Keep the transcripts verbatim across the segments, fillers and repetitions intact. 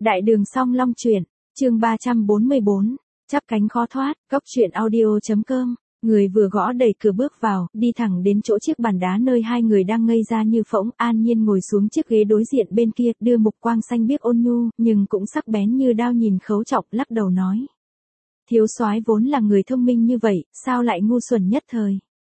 Đại đường song long truyện, chương ba trăm bốn mươi bốn, chắp cánh khó thoát, cốc truyện audio.com. Người vừa gõ đẩy cửa bước vào, đi thẳng đến chỗ chiếc bàn đá nơi hai người đang ngây ra như phỗng, an nhiên ngồi xuống chiếc ghế đối diện bên kia, đưa mục quang xanh biếc ôn nhu, nhưng cũng sắc bén như đao nhìn Khấu Trọng, lắc đầu nói. Thiếu soái vốn là người thông minh như vậy, sao lại ngu xuẩn nhất thời?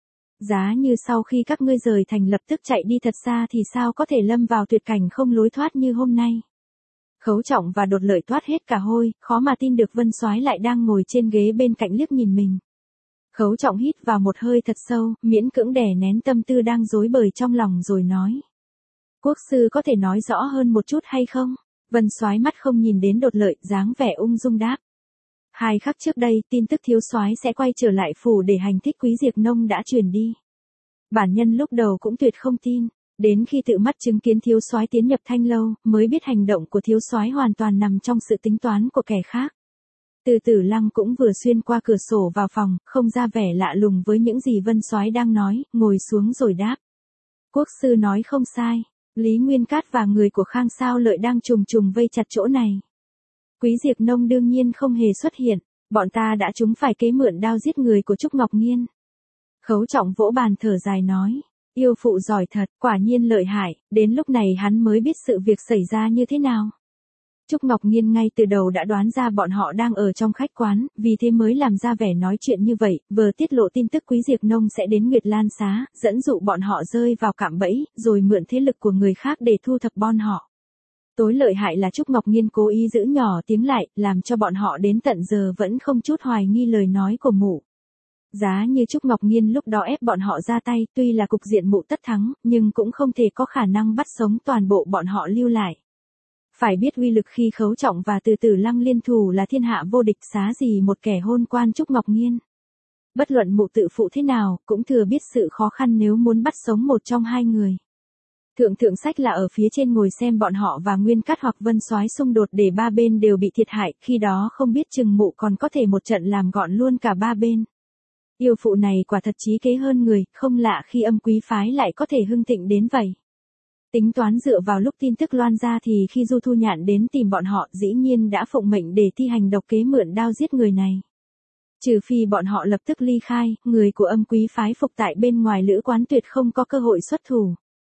Giá như sau khi các ngươi rời thành lập tức chạy đi thật xa thì sao có thể lâm vào tuyệt cảnh không lối thoát như hôm nay? Khấu Trọng và Đột Lợi toát hết cả hôi, khó mà tin được Vân Soái lại đang ngồi trên ghế bên cạnh liếc nhìn mình. Khấu Trọng hít vào một hơi thật sâu, miễn cưỡng đè nén tâm tư đang rối bời trong lòng rồi nói. Quốc sư có thể nói rõ hơn một chút hay không? Vân Soái mắt không nhìn đến Đột Lợi, dáng vẻ ung dung đáp. Hai khắc trước đây, tin tức thiếu soái sẽ quay trở lại phủ để hành thích Quý Diệp Nông đã truyền đi. Bản nhân lúc đầu cũng tuyệt không tin, đến khi tự mắt chứng kiến thiếu soái tiến nhập Thanh lâu, mới biết hành động của thiếu soái hoàn toàn nằm trong sự tính toán của kẻ khác. Từ Tử Lăng cũng vừa xuyên qua cửa sổ vào phòng, không ra vẻ lạ lùng với những gì Vân Soái đang nói, ngồi xuống rồi đáp. Quốc sư nói không sai, Lý Nguyên Cát và người của Khang Sao Lợi đang trùng trùng vây chặt chỗ này. Quý Diệp Nông đương nhiên không hề xuất hiện, bọn ta đã trúng phải kế mượn đao giết người của Trúc Ngọc Nghiên. Khấu Trọng vỗ bàn thở dài nói, yêu phụ giỏi thật, quả nhiên lợi hại, đến lúc này hắn mới biết sự việc xảy ra như thế nào. Trúc Ngọc Nghiên ngay từ đầu đã đoán ra bọn họ đang ở trong khách quán, vì thế mới làm ra vẻ nói chuyện như vậy, vừa tiết lộ tin tức Quý Diệp Nông sẽ đến Nguyệt Lan Xá, dẫn dụ bọn họ rơi vào cạm bẫy, rồi mượn thế lực của người khác để thu thập bon họ. Tối lợi hại là Trúc Ngọc Nghiên cố ý giữ nhỏ tiếng lại, làm cho bọn họ đến tận giờ vẫn không chút hoài nghi lời nói của mụ. Giá như Trúc Ngọc Nghiên lúc đó ép bọn họ ra tay, tuy là cục diện mụ tất thắng, nhưng cũng không thể có khả năng bắt sống toàn bộ bọn họ lưu lại. Phải biết uy lực khi Khấu Trọng và Từ Tử Lăng liên thủ là thiên hạ vô địch, xá gì một kẻ hôn quan Trúc Ngọc Nghiên. Bất luận mụ tự phụ thế nào, cũng thừa biết sự khó khăn nếu muốn bắt sống một trong hai người. Thượng thượng sách là ở phía trên ngồi xem bọn họ và Nguyên Cát hoặc Vân Soái xung đột để ba bên đều bị thiệt hại, khi đó không biết chừng mụ còn có thể một trận làm gọn luôn cả ba bên. Yêu phụ này quả thật trí kế hơn người, không lạ khi Âm Quý phái lại có thể hưng thịnh đến vậy. Tính toán dựa vào lúc tin tức loan ra thì khi Du Thu Nhạn đến tìm bọn họ dĩ nhiên đã phụng mệnh để thi hành độc kế mượn đao giết người này. Trừ phi bọn họ lập tức ly khai, người của Âm Quý phái phục tại bên ngoài lữ quán tuyệt không có cơ hội xuất thủ.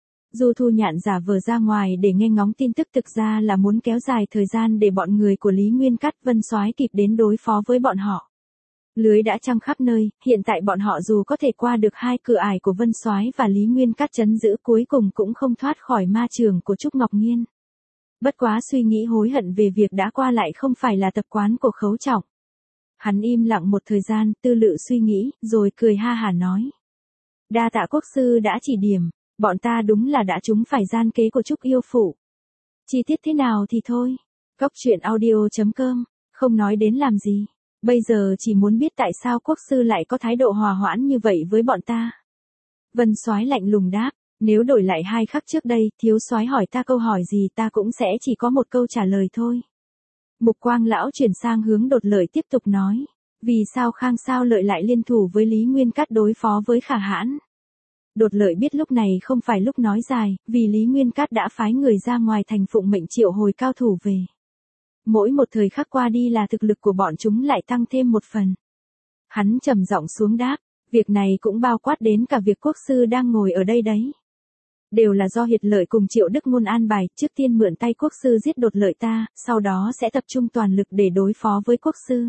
Du Thu Nhạn giả vờ ra ngoài để nghe ngóng tin tức, thực ra là muốn kéo dài thời gian để bọn người của Lý Nguyên Cát, Vân Soái kịp đến đối phó với bọn họ. Lưới đã trăng khắp nơi, hiện tại bọn họ dù có thể qua được hai cửa ải của Vân Soái và Lý Nguyên Cát trấn giữ, cuối cùng cũng không thoát khỏi ma trường của Trúc Ngọc Nghiên. Bất quá suy nghĩ hối hận về việc đã qua lại không phải là tập quán của Khấu Trọng. Hắn im lặng một thời gian, tư lự suy nghĩ, rồi cười ha hả nói. Đa tạ quốc sư đã chỉ điểm, bọn ta đúng là đã trúng phải gian kế của Trúc yêu phụ. Chi tiết thế nào thì thôi, cốc truyện audio.com, không nói đến làm gì. Bây giờ chỉ muốn biết tại sao quốc sư lại có thái độ hòa hoãn như vậy với bọn ta. Vân Soái lạnh lùng đáp, nếu đổi lại hai khắc trước đây, thiếu soái hỏi ta câu hỏi gì ta cũng sẽ chỉ có một câu trả lời thôi. Mục quang lão chuyển sang hướng Đột Lợi tiếp tục nói, vì sao Khang Sao Lợi lại liên thủ với Lý Nguyên Cát đối phó với Khả Hãn. Đột Lợi biết lúc này không phải lúc nói dài, vì Lý Nguyên Cát đã phái người ra ngoài thành phụng mệnh triệu hồi cao thủ về. Mỗi một thời khắc qua đi là thực lực của bọn chúng lại tăng thêm một phần. Hắn trầm giọng xuống đáp, việc này cũng bao quát đến cả việc quốc sư đang ngồi ở đây đấy. Đều là do Hiệt Lợi cùng Triệu Đức Ngôn an bài, trước tiên mượn tay quốc sư giết Đột Lợi ta, sau đó sẽ tập trung toàn lực để đối phó với quốc sư.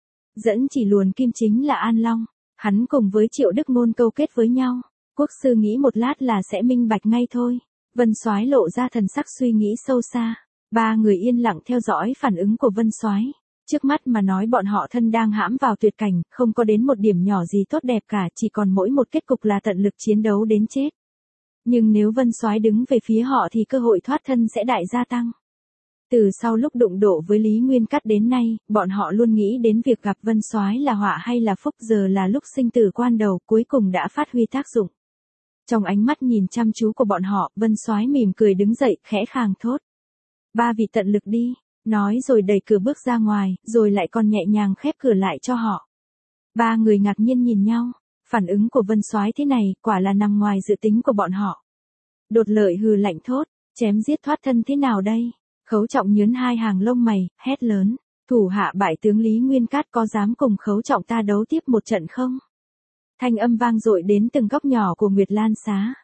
Dẫn chỉ luồn kim chính là An Long, hắn cùng với Triệu Đức Ngôn câu kết với nhau. Quốc sư nghĩ một lát là sẽ minh bạch ngay thôi. Vân Soái lộ ra thần sắc suy nghĩ sâu xa. Ba người yên lặng theo dõi phản ứng của Vân Soái. Trước mắt mà nói bọn họ thân đang hãm vào tuyệt cảnh, không có đến một điểm nhỏ gì tốt đẹp cả, chỉ còn mỗi một kết cục là tận lực chiến đấu đến chết. Nhưng nếu Vân Soái đứng về phía họ thì cơ hội thoát thân sẽ đại gia tăng. Từ sau lúc đụng độ với Lý Nguyên Cát đến nay, bọn họ luôn nghĩ đến việc gặp Vân Soái là họa hay là phúc, giờ là lúc sinh tử quan đầu, cuối cùng đã phát huy tác dụng. Trong ánh mắt nhìn chăm chú của bọn họ, Vân Soái mỉm cười đứng dậy, khẽ khàng thốt. Ba vị tận lực đi, nói rồi đẩy cửa bước ra ngoài, rồi lại còn nhẹ nhàng khép cửa lại cho họ. Ba người ngạc nhiên nhìn nhau, phản ứng của Vân Soái thế này, quả là nằm ngoài dự tính của bọn họ. Đột Lợi hừ lạnh thốt, chém giết thoát thân thế nào đây? Khấu Trọng nhướng hai hàng lông mày, hét lớn, thủ hạ bại tướng Lý Nguyên Cát có dám cùng Khấu Trọng ta đấu tiếp một trận không? Thanh âm vang dội đến từng góc nhỏ của Nguyệt Lan xá.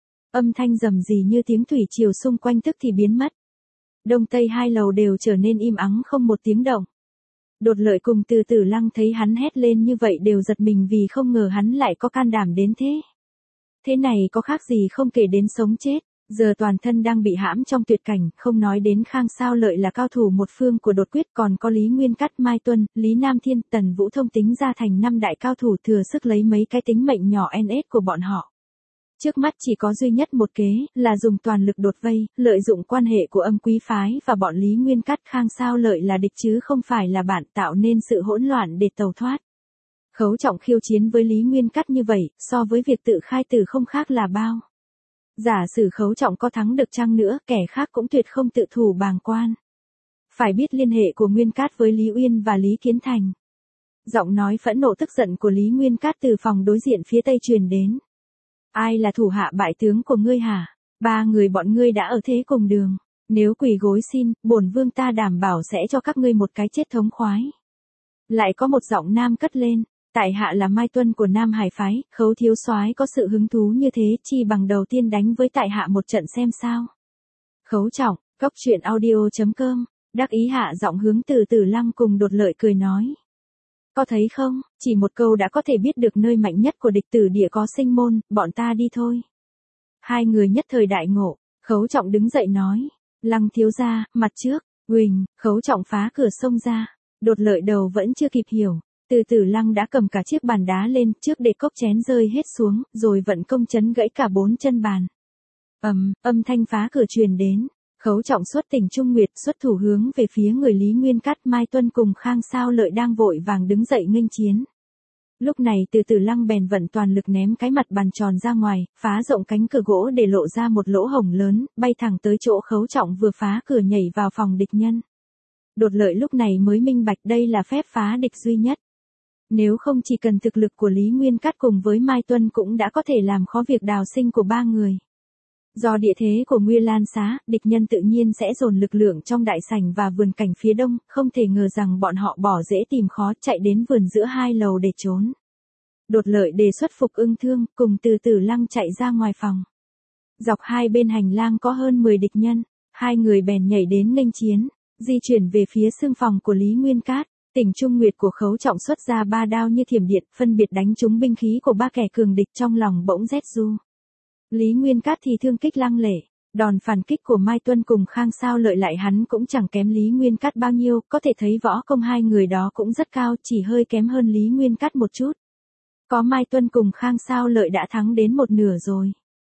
Âm thanh rầm rì như tiếng thủy triều xung quanh tức thì biến mất. Đông tây hai lầu đều trở nên im ắng không một tiếng động. Đột Lợi cùng Từ Tử Lăng thấy hắn hét lên như vậy đều giật mình vì không ngờ hắn lại có can đảm đến thế. Thế này có khác gì không kể đến sống chết, giờ toàn thân đang bị hãm trong tuyệt cảnh, không nói đến Khang Sao Lợi là cao thủ một phương của đột quyết, còn có Lý Nguyên Cát, Mai Tuân, Lý Nam Thiên, Tần Vũ Thông tính ra thành năm đại cao thủ thừa sức lấy mấy cái tính mệnh nhỏ en ét của bọn họ. Trước mắt chỉ có duy nhất một kế, là dùng toàn lực đột vây, lợi dụng quan hệ của Âm Quý phái và bọn Lý Nguyên Cát. Khang Sao Lợi là địch chứ không phải là bạn, tạo nên sự hỗn loạn để tẩu thoát. Khấu Trọng khiêu chiến với Lý Nguyên Cát như vậy, so với việc tự khai tử không khác là bao. Giả sử Khấu Trọng có thắng được chăng nữa, kẻ khác cũng tuyệt không tự thủ bàng quan. Phải biết liên hệ của Nguyên Cát với Lý Uyên và Lý Kiến Thành. Giọng nói phẫn nộ tức giận của Lý Nguyên Cát từ phòng đối diện phía tây truyền đến. Ai là thủ hạ bại tướng của ngươi hả? Ba người bọn ngươi đã ở thế cùng đường. Nếu quỳ gối xin, bổn vương ta đảm bảo sẽ cho các ngươi một cái chết thống khoái. Lại có một giọng nam cất lên. Tại hạ là Mai Tuân của Nam Hải phái, Khấu thiếu soái có sự hứng thú như thế, chi bằng đầu tiên đánh với tại hạ một trận xem sao. Khấu Trọng, Cốc Truyện Audio chấm com, đắc ý hạ giọng hướng Từ Tử Lăng cùng Đột Lợi cười nói. Có thấy không, chỉ một câu đã có thể biết được nơi mạnh nhất của địch tử địa có sinh môn, bọn ta đi thôi. Hai người nhất thời đại ngộ, Khấu Trọng đứng dậy nói, Lăng thiếu gia, mặt trước, Huỳnh, Khấu Trọng phá cửa xông ra, Đột Lợi đầu vẫn chưa kịp hiểu. Từ Tử Lăng đã cầm cả chiếc bàn đá lên trước để cốc chén rơi hết xuống, rồi vận công chấn gãy cả bốn chân bàn. Ầm, âm thanh phá cửa truyền đến, Khấu Trọng xuất tỉnh Trung Nguyệt xuất thủ hướng về phía người Lý Nguyên Cát. Mai Tuân cùng Khang Sao Lợi đang vội vàng đứng dậy nghênh chiến. Lúc này Từ Tử Lăng bèn vận toàn lực ném cái mặt bàn tròn ra ngoài, phá rộng cánh cửa gỗ để lộ ra một lỗ hổng lớn, bay thẳng tới chỗ Khấu Trọng vừa phá cửa nhảy vào phòng địch nhân. Đột Lợi lúc này mới minh bạch đây là phép phá địch duy nhất. Nếu không chỉ cần thực lực của Lý Nguyên Cát cùng với Mai Tuân cũng đã có thể làm khó việc đào sinh của ba người. Do địa thế của Nguyên Lan xá, địch nhân tự nhiên sẽ dồn lực lượng trong đại sảnh và vườn cảnh phía đông, không thể ngờ rằng bọn họ bỏ dễ tìm khó chạy đến vườn giữa hai lầu để trốn. Đột Lợi đề xuất Phục Ưng Thương, cùng Từ Tử Lăng chạy ra ngoài phòng. Dọc hai bên hành lang có hơn mười địch nhân, hai người bèn nhảy đến nghênh chiến, di chuyển về phía xương phòng của Lý Nguyên Cát. Tỉnh Trung Nguyệt của Khấu Trọng xuất ra ba đao như thiểm điện, phân biệt đánh trúng binh khí của ba kẻ cường địch, trong lòng bỗng rét ru. Lý Nguyên Cát thì thương kích lăng lệ, đòn phản kích của Mai Tuân cùng Khang Sao Lợi lại hắn cũng chẳng kém Lý Nguyên Cát bao nhiêu, có thể thấy võ công hai người đó cũng rất cao, chỉ hơi kém hơn Lý Nguyên Cát một chút. Có Mai Tuân cùng Khang Sao Lợi đã thắng đến một nửa rồi.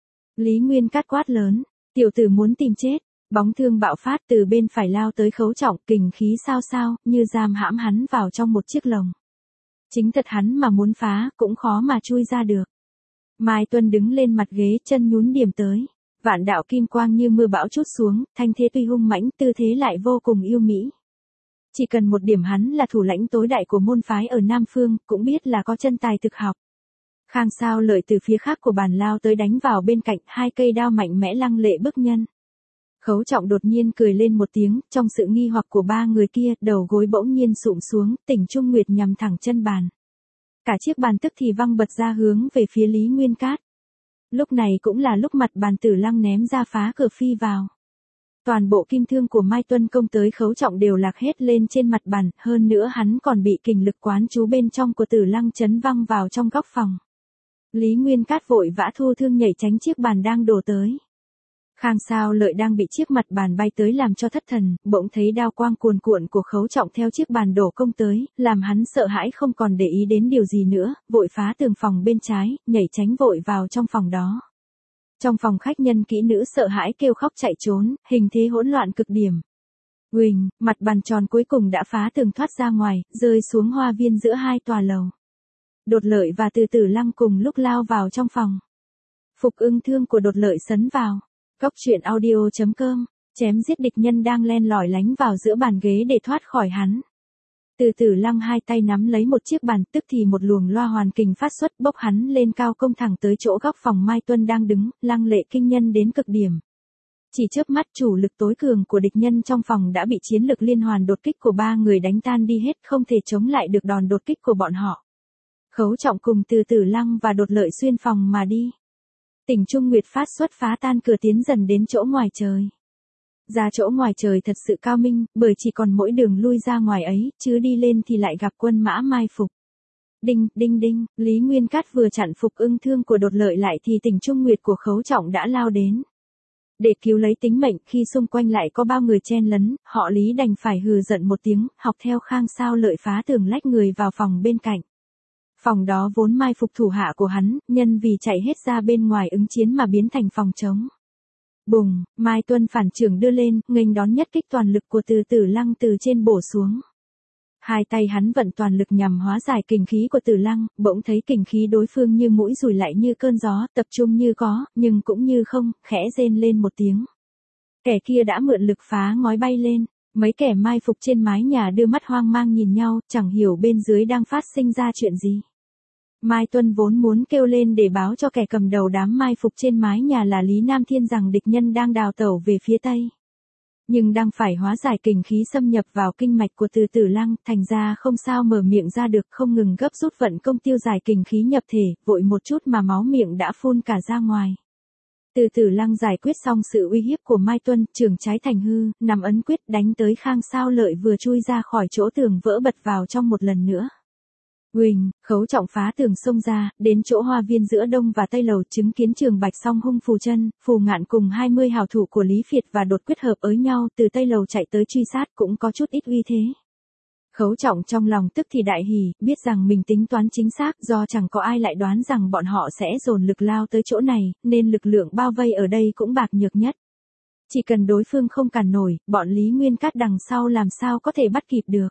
Lý Nguyên Cát quát lớn, tiểu tử muốn tìm chết. Bóng thương bạo phát từ bên phải lao tới Khấu Trọng, kình khí sao sao, như giam hãm hắn vào trong một chiếc lồng. Chính thật hắn mà muốn phá, cũng khó mà chui ra được. Mai Tuân đứng lên mặt ghế, chân nhún điểm tới. Vạn đạo kim quang như mưa bão trút xuống, thanh thế tuy hung mãnh, tư thế lại vô cùng yêu mỹ. Chỉ cần một điểm hắn là thủ lãnh tối đại của môn phái ở Nam Phương, cũng biết là có chân tài thực học. Khang Sao Lợi từ phía khác của bàn lao tới đánh vào bên cạnh, hai cây đao mạnh mẽ lăng lệ bức nhân. Khấu Trọng đột nhiên cười lên một tiếng, trong sự nghi hoặc của ba người kia, đầu gối bỗng nhiên sụm xuống, Tỉnh Trung Nguyệt nhằm thẳng chân bàn. Cả chiếc bàn tức thì văng bật ra hướng về phía Lý Nguyên Cát. Lúc này cũng là lúc mặt bàn Tử Lăng ném ra phá cửa phi vào. Toàn bộ kim thương của Mai Tuân công tới Khấu Trọng đều lạc hết lên trên mặt bàn, hơn nữa hắn còn bị kình lực quán trú bên trong của Tử Lăng chấn văng vào trong góc phòng. Lý Nguyên Cát vội vã thu thương nhảy tránh chiếc bàn đang đổ tới. Khang Sao Lợi đang bị chiếc mặt bàn bay tới làm cho thất thần, bỗng thấy đao quang cuồn cuộn của Khấu Trọng theo chiếc bàn đổ công tới, làm hắn sợ hãi không còn để ý đến điều gì nữa, vội phá tường phòng bên trái, nhảy tránh vội vào trong phòng đó. Trong phòng khách nhân kỹ nữ sợ hãi kêu khóc chạy trốn, hình thế hỗn loạn cực điểm. Huỳnh, mặt bàn tròn cuối cùng đã phá tường thoát ra ngoài, rơi xuống hoa viên giữa hai tòa lầu. Đột Lợi và Từ Tử Lăng cùng lúc lao vào trong phòng. Phục Ưng Thương của Đột Lợi sấn vào. Cốc Truyện Audio chấm com, chém giết địch nhân đang len lỏi lánh vào giữa bàn ghế để thoát khỏi hắn. Từ Tử Lăng hai tay nắm lấy một chiếc bàn, tức thì một luồng loa hoàn kình phát xuất, bốc hắn lên cao công thẳng tới chỗ góc phòng Mai Tuân đang đứng, lăng lệ kinh nhân đến cực điểm. Chỉ chớp mắt chủ lực tối cường của địch nhân trong phòng đã bị chiến lực liên hoàn đột kích của ba người đánh tan đi hết, không thể chống lại được đòn đột kích của bọn họ. Khấu Trọng cùng Từ Tử Lăng và Đột Lợi xuyên phòng mà đi. Tỉnh Trung Nguyệt phát xuất phá tan cửa tiến dần đến chỗ ngoài trời. Ra chỗ ngoài trời thật sự cao minh, bởi chỉ còn mỗi đường lui ra ngoài ấy, chứ đi lên thì lại gặp quân mã mai phục. Đinh, đinh đinh, Lý Nguyên Cát vừa chặn phục ưng thương của Đột Lợi lại thì Tỉnh Trung Nguyệt của Khấu Trọng đã lao đến. Để cứu lấy tính mệnh, khi xung quanh lại có bao người chen lấn, họ Lý đành phải hừ giận một tiếng, học theo Khang Sao Lợi phá tường lách người vào phòng bên cạnh. Phòng đó vốn mai phục thủ hạ của hắn, nhân vì chạy hết ra bên ngoài ứng chiến mà biến thành phòng trống. Bùng, Mai Tuân phản trưởng đưa lên, nghênh đón nhất kích toàn lực của Từ Tử Lăng từ trên bổ xuống. Hai tay hắn vận toàn lực nhằm hóa giải kình khí của Tử Lăng, bỗng thấy kình khí đối phương như mũi rùi lại như cơn gió, tập trung như có, nhưng cũng như không, khẽ rên lên một tiếng. Kẻ kia đã mượn lực phá ngói bay lên, mấy kẻ mai phục trên mái nhà đưa mắt hoang mang nhìn nhau, chẳng hiểu bên dưới đang phát sinh ra chuyện gì. Mai Tuân vốn muốn kêu lên để báo cho kẻ cầm đầu đám mai phục trên mái nhà là Lý Nam Thiên rằng địch nhân đang đào tẩu về phía tây. Nhưng đang phải hóa giải kình khí xâm nhập vào kinh mạch của Từ Tử Lăng, thành ra không sao mở miệng ra được, không ngừng gấp rút vận công tiêu giải kình khí nhập thể, vội một chút mà máu miệng đã phun cả ra ngoài. Từ Tử Lăng giải quyết xong sự uy hiếp của Mai Tuân, trường trái thành hư, nằm ấn quyết đánh tới Khang Sao Lợi vừa chui ra khỏi chỗ tường vỡ bật vào trong một lần nữa. Huỳnh, Khấu Trọng phá tường xông ra, đến chỗ hoa viên giữa đông và tây lầu, chứng kiến Trường Bạch Song hung Phù Chân, Phù Ngạn cùng hai mươi hảo thủ của Lý Phiệt và Đột Quyết hợp ới nhau từ tây lầu chạy tới truy sát, cũng có chút ít uy thế. Khấu Trọng trong lòng tức thì đại hỉ, biết rằng mình tính toán chính xác, do chẳng có ai lại đoán rằng bọn họ sẽ dồn lực lao tới chỗ này, nên lực lượng bao vây ở đây cũng bạc nhược nhất. Chỉ cần đối phương không cản nổi, bọn Lý Nguyên Cát đằng sau làm sao có thể bắt kịp được.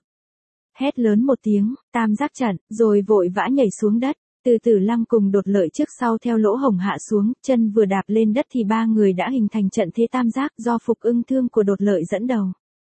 Hét lớn một tiếng, tam giác trận, rồi vội vã nhảy xuống đất. Từ Tử Lăng cùng Đột Lợi trước sau theo lỗ hổng hạ xuống, chân vừa đạp lên đất thì ba người đã hình thành trận thế tam giác do phục ưng thương của Đột Lợi dẫn đầu.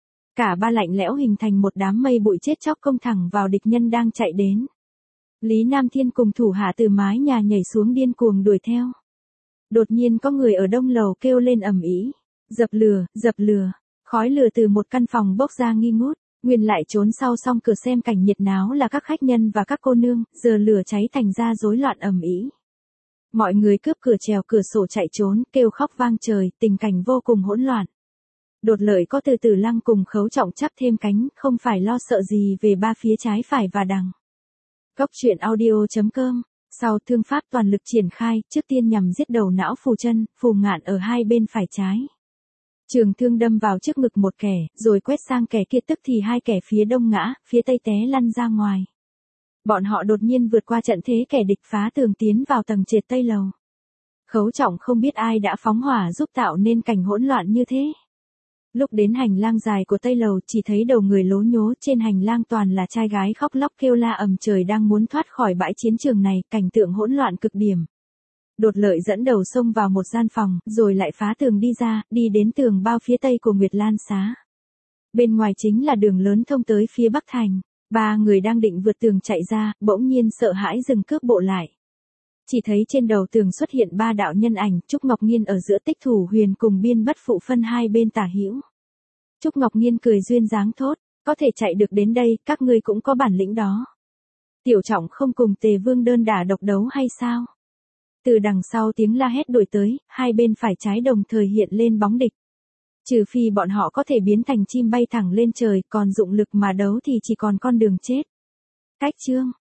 Cả ba lạnh lẽo hình thành một đám mây bụi chết chóc công thẳng vào địch nhân đang chạy đến. Lý Nam Thiên cùng thủ hạ từ mái nhà nhảy xuống điên cuồng đuổi theo. Đột nhiên có người ở đông lầu kêu lên ầm ĩ, dập lửa, dập lửa, khói lửa từ một căn phòng bốc ra nghi ngút. Nguyên lại trốn sau song cửa xem cảnh nhiệt náo là các khách nhân và các cô nương, giờ lửa cháy thành ra rối loạn ầm ĩ. Mọi người cướp cửa trèo cửa sổ chạy trốn, kêu khóc vang trời, tình cảnh vô cùng hỗn loạn. Đột Lợi có Từ Tử Lăng cùng Khấu Trọng chắp thêm cánh, không phải lo sợ gì về ba phía trái phải và đằng. Cốc truyện audio chấm com. Sau thương pháp toàn lực triển khai, trước tiên nhằm giết đầu não Phù Chân, Phù Ngạn ở hai bên phải trái. Trường thương đâm vào trước ngực một kẻ, rồi quét sang kẻ kia, tức thì hai kẻ phía đông ngã, phía tây té lăn ra ngoài. Bọn họ đột nhiên vượt qua trận thế kẻ địch phá tường tiến vào tầng trệt tây lầu. Khấu Trọng không biết ai đã phóng hỏa giúp tạo nên cảnh hỗn loạn như thế. Lúc đến hành lang dài của tây lầu chỉ thấy đầu người lố nhố, trên hành lang toàn là trai gái khóc lóc kêu la ầm trời đang muốn thoát khỏi bãi chiến trường này, cảnh tượng hỗn loạn cực điểm. Đột Lợi dẫn đầu xông vào một gian phòng, rồi lại phá tường đi ra, đi đến tường bao phía tây của Nguyệt Lan Xá. Bên ngoài chính là đường lớn thông tới phía Bắc Thành. Ba người đang định vượt tường chạy ra, bỗng nhiên sợ hãi dừng cước bộ lại. Chỉ thấy trên đầu tường xuất hiện ba đạo nhân ảnh, Trúc Ngọc Nhiên ở giữa, Tích Thủ Huyền cùng Biên Bất Phụ phân hai bên tả hữu. Trúc Ngọc Nhiên cười duyên dáng thốt, có thể chạy được đến đây, các ngươi cũng có bản lĩnh đó. Tiểu Trọng không cùng Tề Vương đơn đả độc đấu hay sao? Từ đằng sau tiếng la hét đuổi tới, hai bên phải trái đồng thời hiện lên bóng địch. Trừ phi bọn họ có thể biến thành chim bay thẳng lên trời, còn dụng lực mà đấu thì chỉ còn con đường chết. Cách chương